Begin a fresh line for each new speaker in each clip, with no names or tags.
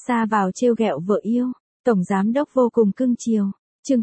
Xa vào trêu ghẹo vợ yêu, tổng giám đốc vô cùng cưng chiều. Chương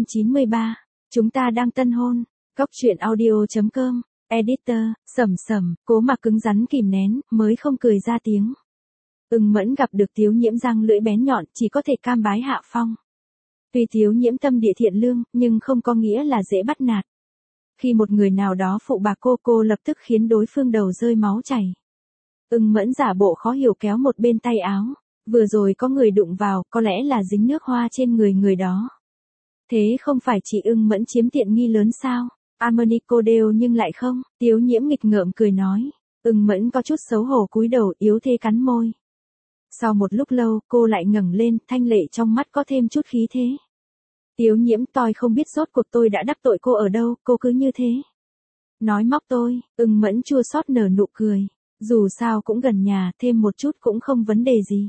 893, chúng ta đang tân hôn. Cóc truyện audio.com, editor, Sầm, Cố Mặc cứng rắn kìm nén, mới không cười ra tiếng. Ưng Mẫn gặp được Tiếu Nhiễm răng lưỡi bén nhọn, chỉ có thể cam bái hạ phong. Tuy Tiếu Nhiễm tâm địa thiện lương, nhưng không có nghĩa là dễ bắt nạt. Khi một người nào đó phụ bạc cô lập tức khiến đối phương đầu rơi máu chảy. Ưng Mẫn giả bộ khó hiểu kéo một bên tay áo. Vừa rồi có người đụng vào, có lẽ là dính nước hoa trên người đó. Thế không phải chỉ Ưng Mẫn chiếm tiện nghi lớn sao? Armonico đều nhưng lại không. Tiếu Nhiễm nghịch ngợm cười nói. Ưng Mẫn có chút xấu hổ cúi đầu yếu thế cắn môi. Sau một lúc lâu, cô lại ngẩng lên, thanh lệ trong mắt có thêm chút khí thế. Tiếu Nhiễm tôi không biết rốt cuộc tôi đã đắc tội cô ở đâu, cô cứ như thế. Nói móc tôi, Ưng Mẫn chua xót nở nụ cười. Dù sao cũng gần nhà, thêm một chút cũng không vấn đề gì.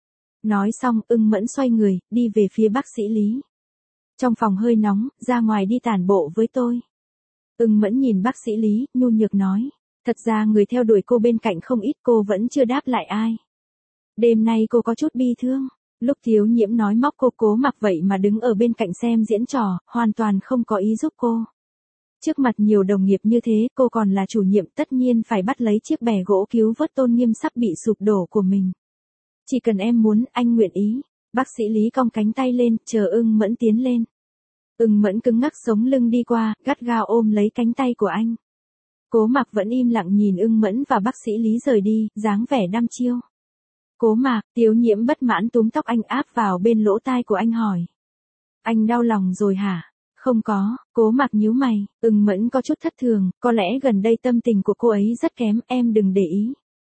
Nói xong, Ưng Mẫn xoay người, đi về phía bác sĩ Lý. Trong phòng hơi nóng, ra ngoài đi tản bộ với tôi. Ưng Mẫn nhìn bác sĩ Lý, nhu nhược nói. Thật ra người theo đuổi cô bên cạnh không ít, cô vẫn chưa đáp lại ai. Đêm nay cô có chút bi thương. Lúc Tiếu Nhiễm nói móc cô Cố Mặc vậy mà đứng ở bên cạnh xem diễn trò, hoàn toàn không có ý giúp cô. Trước mặt nhiều đồng nghiệp như thế, cô còn là chủ nhiệm tất nhiên phải bắt lấy chiếc bè gỗ cứu vớt tôn nghiêm sắp bị sụp đổ của mình. Chỉ cần em muốn, anh nguyện ý. Bác sĩ Lý cong cánh tay lên, chờ Ưng Mẫn tiến lên. Ưng Mẫn cứng ngắc sống lưng đi qua, gắt gao ôm lấy cánh tay của anh. Cố Mặc vẫn im lặng nhìn Ưng Mẫn và bác sĩ Lý rời đi, dáng vẻ đăm chiêu. Cố Mặc, Tiếu Nhiễm bất mãn túm tóc anh áp vào bên lỗ tai của anh hỏi. Anh đau lòng rồi hả? Không có, Cố Mặc nhíu mày. Ưng Mẫn có chút thất thường, có lẽ gần đây tâm tình của cô ấy rất kém, em đừng để ý.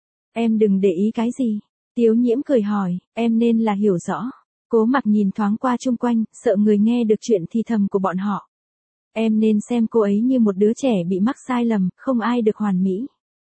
Em đừng để ý cái gì? Tiếu Nhiễm cười hỏi, em nên là hiểu rõ. Cố Mặc nhìn thoáng qua chung quanh, sợ người nghe được chuyện thì thầm của bọn họ. Em nên xem cô ấy như một đứa trẻ bị mắc sai lầm, không ai được hoàn mỹ.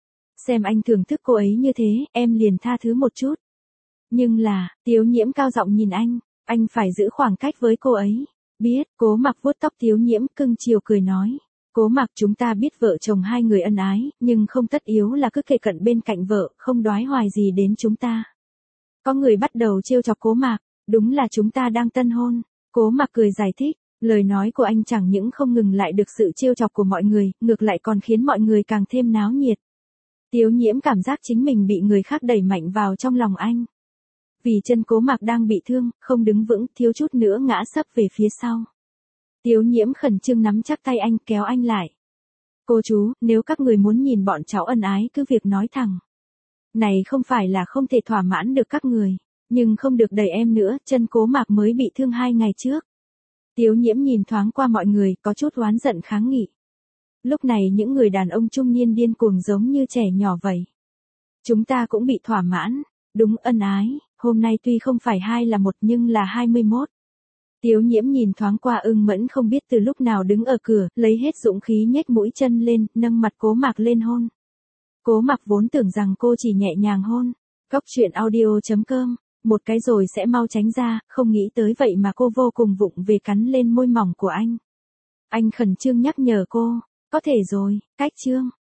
Xem anh thưởng thức cô ấy như thế, em liền tha thứ một chút. Nhưng là, Tiếu Nhiễm cao giọng nhìn anh phải giữ khoảng cách với cô ấy. Biết, Cố Mặc vuốt tóc Tiếu Nhiễm cưng chiều cười nói. Cố Mặc, chúng ta biết vợ chồng hai người ân ái, nhưng không tất yếu là cứ kề cận bên cạnh vợ, không đoái hoài gì đến chúng ta. Có người bắt đầu trêu chọc Cố Mặc, đúng là chúng ta đang tân hôn. Cố Mặc cười giải thích, lời nói của anh chẳng những không ngừng lại được sự trêu chọc của mọi người, ngược lại còn khiến mọi người càng thêm náo nhiệt. Tiếu Nhiễm cảm giác chính mình bị người khác đẩy mạnh vào trong lòng anh. Vì chân Cố Mặc đang bị thương, không đứng vững, thiếu chút nữa ngã sấp về phía sau. Tiếu Nhiễm khẩn trương nắm chắc tay anh, kéo anh lại. Cô chú, nếu các người muốn nhìn bọn cháu ân ái cứ việc nói thẳng. Này không phải là không thể thỏa mãn được các người, nhưng không được đẩy em nữa, chân Cố Mặc mới bị thương 2 ngày trước. Tiếu Nhiễm nhìn thoáng qua mọi người, có chút oán giận kháng nghị. Lúc này những người đàn ông trung niên điên cuồng giống như trẻ nhỏ vậy. Chúng ta cũng bị thỏa mãn, đúng ân ái, hôm nay tuy không phải 2 là 1 nhưng là 21. Tiếu Nhiễm nhìn thoáng qua Ưng Mẫn không biết từ lúc nào đứng ở cửa, lấy hết dũng khí nhếch mũi chân lên, nâng mặt Cố Mặc lên hôn. Cố Mặc vốn tưởng rằng cô chỉ nhẹ nhàng hôn. Cóc truyện audio.com, một cái rồi sẽ mau tránh ra, không nghĩ tới vậy mà cô vô cùng vụng về cắn lên môi mỏng của anh. Anh khẩn trương nhắc nhở cô, có thể rồi, cách chương.